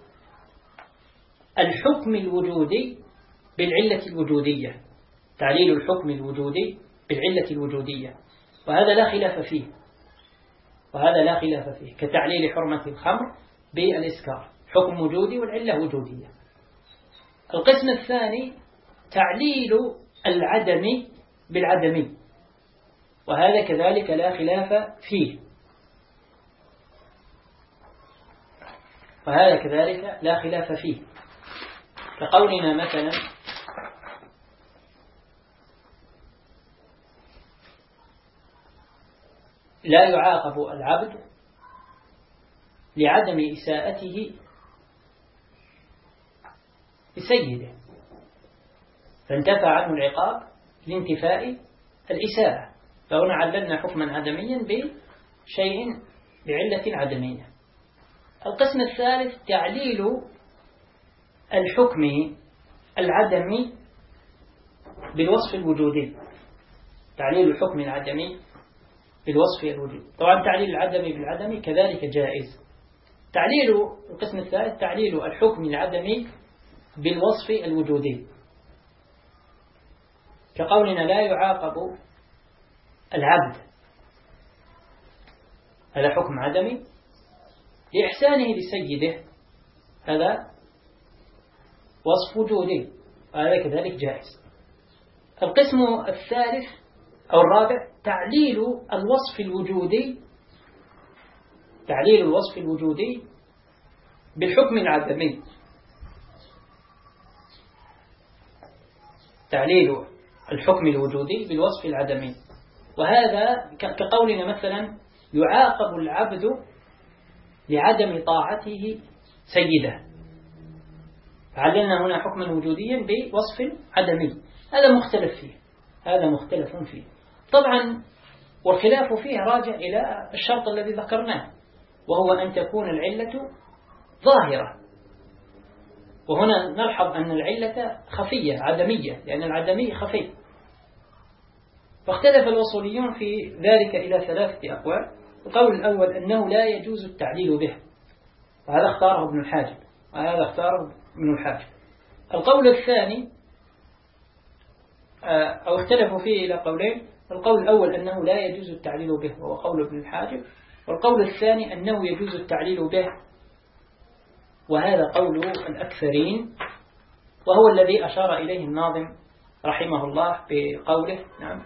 الحكم الوجودي بالعلة الوجودية، تعليل الحكم الوجودي بالعلة الوجودية، وهذا لا خلاف فيه، وهذا لا خلاف فيه، كتعليل حرمة الخمر بالإسكار، حكم وجودي والعلة وجودية. القسم الثاني تعليل العدم بالعدمي، وهذا كذلك لا خلاف فيه، وهذا كذلك لا خلاف فيه، كقولنا مثلا لا يعاقب العبد لعدم إساءته لسيده، فانتفى عنه العقاب لانتفاء الإساءة، فهنا عللنا حكما عدميا بشيء بعلة عدمية. القسم الثالث تعليل الحكم العدمي بالوصف الوجودي، تعليل الحكم العدمي بالوصف الوجودي. طبعا تعليل العدمي بالعدمي كذلك جائز. تعليل القسم الثالث تعليل الحكم العدمي بالوصف الوجودي، كقولنا لا يعاقب العبد، هذا حكم عدمي لإحسانه لسيده، هذا وصف وجودي، هذا كذلك جائز. القسم الثالث أو الرابع تعليل الوصف الوجودي، تعليل الوصف الوجودي بالحكم العدمي، تعليل الحكم الوجودي بالوصف العدمي، وهذا كقولنا مثلا يعاقب العبد لعدم طاعته سيده، عللنا هنا حكما وجوديا بوصف عدمي، هذا مختلف فيه، هذا مختلف فيه طبعا، والخلاف فيه راجع إلى الشرط الذي ذكرناه، وهو أن تكون العلة ظاهرة، وهنا نلحظ أن العلة خفية عدمية، لأن العدمي خفي. فاختلف الوصوليون في ذلك إلى ثلاثة أقوال. القول الأول أنه لا يجوز التعليل به، وهذا اختاره ابن الحاجب، وهذا اختاره ابن الحاجب. القول الثاني أو اختلفوا فيه إلى قولين، القول الأول أنه لا يجوز التعليل به وهو قول ابن الحاجب، والقول الثاني أنه يجوز التعليل به وهذا قول الأكثرين، وهو الذي أشار إليه الناظم رحمه الله بقوله نعم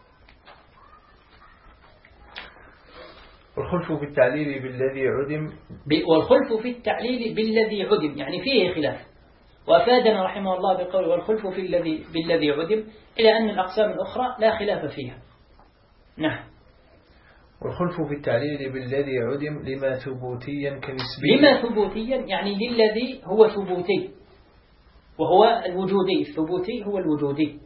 والخلف في التعليل بالذي عدم، والخلف في التعليل بالذي عدم يعني فيه خلاف، وأفادنا رحمه الله بقوله والخلف في الذي بالذي عدم إلى أن الأقسام الأخرى لا خلاف فيها. نعم. والخلف في التعليل بالذي عدم لما ثبوتيا كنسبي، لما ثبوتيا يعني للذي هو ثبوتي وهو الوجودي، الثبوتي هو الوجودي،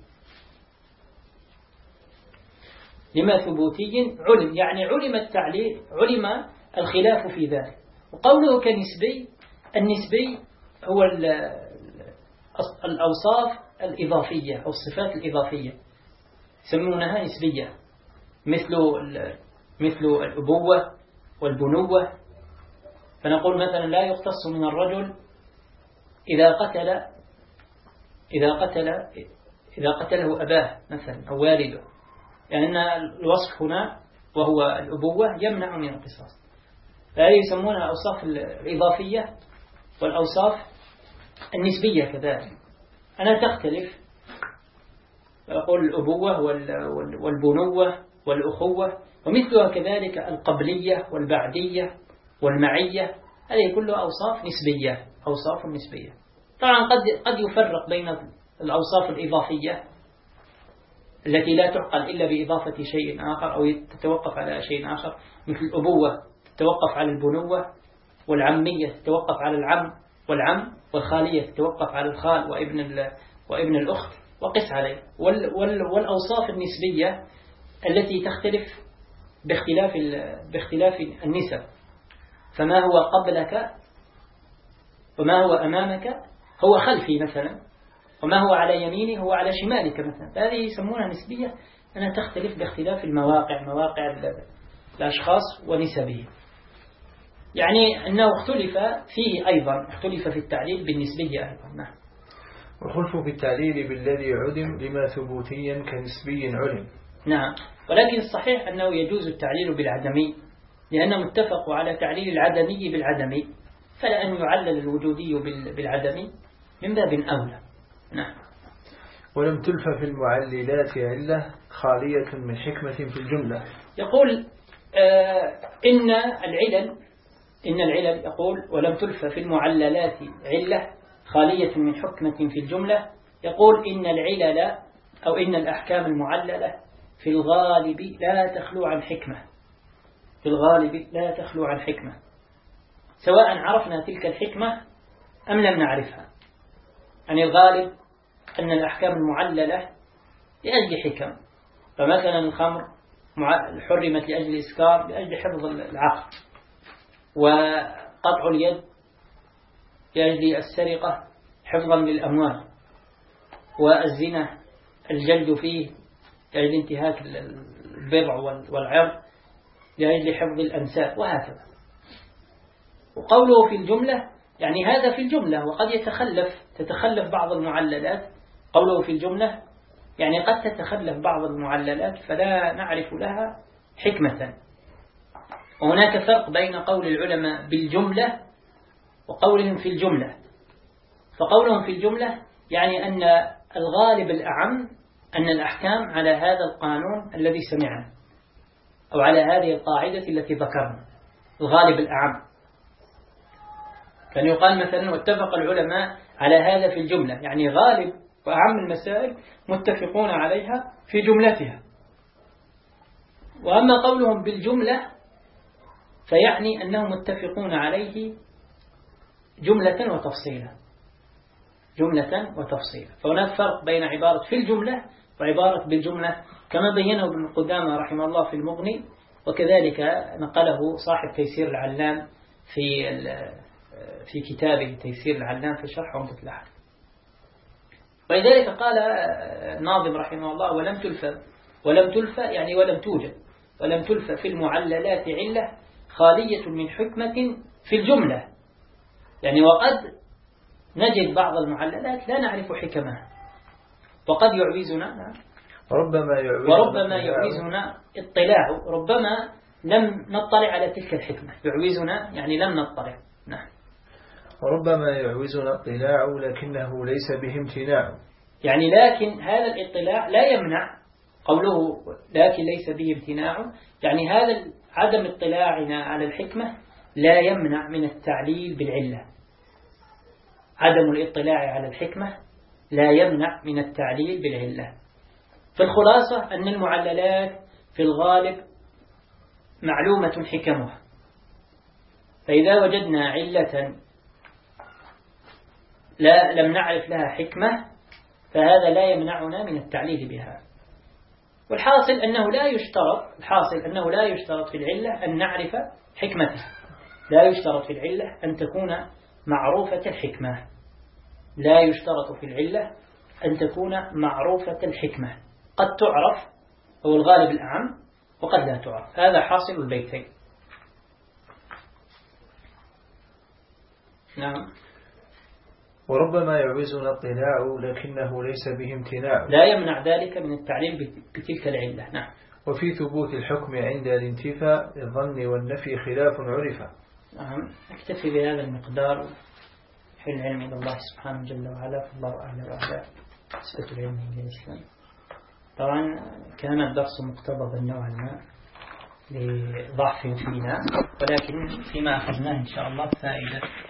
لما ثبوتي علم يعني علم التعليل، علم الخلاف في ذلك. وقوله كنسبي، النسبي هو الأوصاف الإضافية أو الصفات الإضافية يسمونها نسبية، مثل مثل الأبوة والبنوة، فنقول مثلا لا يختص من الرجل إذا قتل إذا قتل إذا قتله أباه مثلا أو والده، لأن يعني الوصف هنا وهو الأبوة يمنع من القصاص، فهذه يسمونها الأوصاف الإضافية والأوصاف النسبية كذلك. أنا تختلف، أقول الأبوة والبنوة والأخوة، ومثلها كذلك القبلية والبعدية والمعية، هذه كلها أوصاف نسبية، أوصاف نسبية. طبعا قد قد يفرق بين الأوصاف الإضافية التي لا تعقل إلا بإضافة شيء آخر أو تتوقف على شيء آخر، مثل الأبوة تتوقف على البنوة، والعمية تتوقف على العم والعم، والخالية تتوقف على الخال وابن وابن الأخت وقس عليه. والأوصاف النسبية التي تختلف باختلاف باختلاف النسب، فما هو قبلك وما هو أمامك هو خلفي مثلا، وما هو على يميني هو على شمالك مثلا، هذه يسمونها نسبية أنها تختلف باختلاف المواقع، مواقع الأشخاص ونسبهم، يعني أنه اختلف فيه أيضا، اختلف في التعليل بالنسبية أيضا. نعم. والخلف في التعليل بالذي عدم لما ثبوتيا كنسبي علم. نعم، ولكن الصحيح أنه يجوز التعليل بالعدمي لأنهم اتفقوا على تعليل العدمي بالعدمي، فلا أن يعلل الوجودي بالعدمي من باب أولى. نعم. ولم تلف في المعللات علة خالية من حكمة في الجملة. يقول آه إن العلل إن العلل يقول ولم تلف في المعللات علة خالية من حكمة في الجملة. يقول إن العلل أو إن الأحكام المعللة في الغالب لا تخلو عن حكمة، في الغالب لا تخلو عن حكمة، سواء عرفنا تلك الحكمة أم لم نعرفها. يعني الغالب أن الأحكام المعللة لأجل حكم، فمثلا الخمر حرمت لأجل الإسكار لأجل حفظ العقل، وقطع اليد لأجل السرقة حفظا للأموال، والزنا الجلد فيه لأجل انتهاك البضع والعرض لأجل حفظ الأنساب، وهكذا. وقوله في الجملة يعني هذا في الجملة، وقد يتخلف تتخلف بعض المعللات. قوله في الجملة يعني قد تتخلف بعض المعللات فلا نعرف لها حكمة. وهناك فرق بين قول العلماء بالجملة وقولهم في الجملة. فقولهم في الجملة يعني أن الغالب الأعم أن الأحكام على هذا القانون الذي سمعنا، أو على هذه القاعدة التي ذكرنا، الغالب الأعم. كان يقال مثلا واتفق العلماء على هذا في الجملة، يعني غالب وأعم المسائل متفقون عليها في جملتها. وأما قولهم بالجملة فيعني أنهم متفقون عليه جملة وتفصيلا، جملة وتفصيلا. فهناك فرق بين عبارة في الجملة وعبارة بالجملة، كما بينه ابن قدامة رحمه الله في المغني، وكذلك نقله صاحب تيسير العلام في في كتابه تيسير العلام في شرح عمدة الأحكام. ولذلك قال الناظم رحمه الله ولم تلف ولم تلف يعني ولم توجد ولم تلف في المعللات علة خالية من حكمة في الجملة. يعني وقد نجد بعض المعللات لا نعرف حكمها، وقد يعوزنا وربما يعوزنا, وربما يعوزنا اطلاع، ربما لم نطلع على تلك الحكمة. يعوزنا يعني لم نطلع. نعم. وربما يعوزنا اطلاع لكنه ليس به امتناع، يعني لكن هذا الاطلاع لا يمنع، قوله لكن ليس به امتناع يعني هذا عدم اطلاعنا على الحكمة لا يمنع من التعليل بالعلة. عدم الاطلاع على الحكمة لا يمنع من التعليل بالعلة. فالخلاصة أن المعللات في الغالب معلومة حكمها، فإذا وجدنا علة لا لم نعرف لها حكمة فهذا لا يمنعنا من التعليل بها. والحاصل أنه لا يشترط الحاصل أنه لا يشترط في العلة أن نعرف حكمتها، لا يشترط في العلة أن تكون معروفة الحكمة، لا يشترط في العلة أن تكون معروفة الحكمة، قد تعرف هو الغالب الأعم وقد لا تعرف. هذا حاصل البيتين. نعم. وربما يعوزنا اطلاع لكنه ليس به امتناع، لا يمنع ذلك من التعليل بتلك العلة. نعم. وفي ثبوت الحكم عند الانتفاء الظن والنفي خلاف عرفة. نعم. اكتفي بهذا المقدار. حل العلم إلى الله سبحانه جل وعلا، فالله أعلى وأعلى. نسبة العلم إلى الإسلام. طبعا كان الدرس مقتضبا نوعا ما لضعف فينا، ولكن فيما أخذناه إن شاء الله فائدة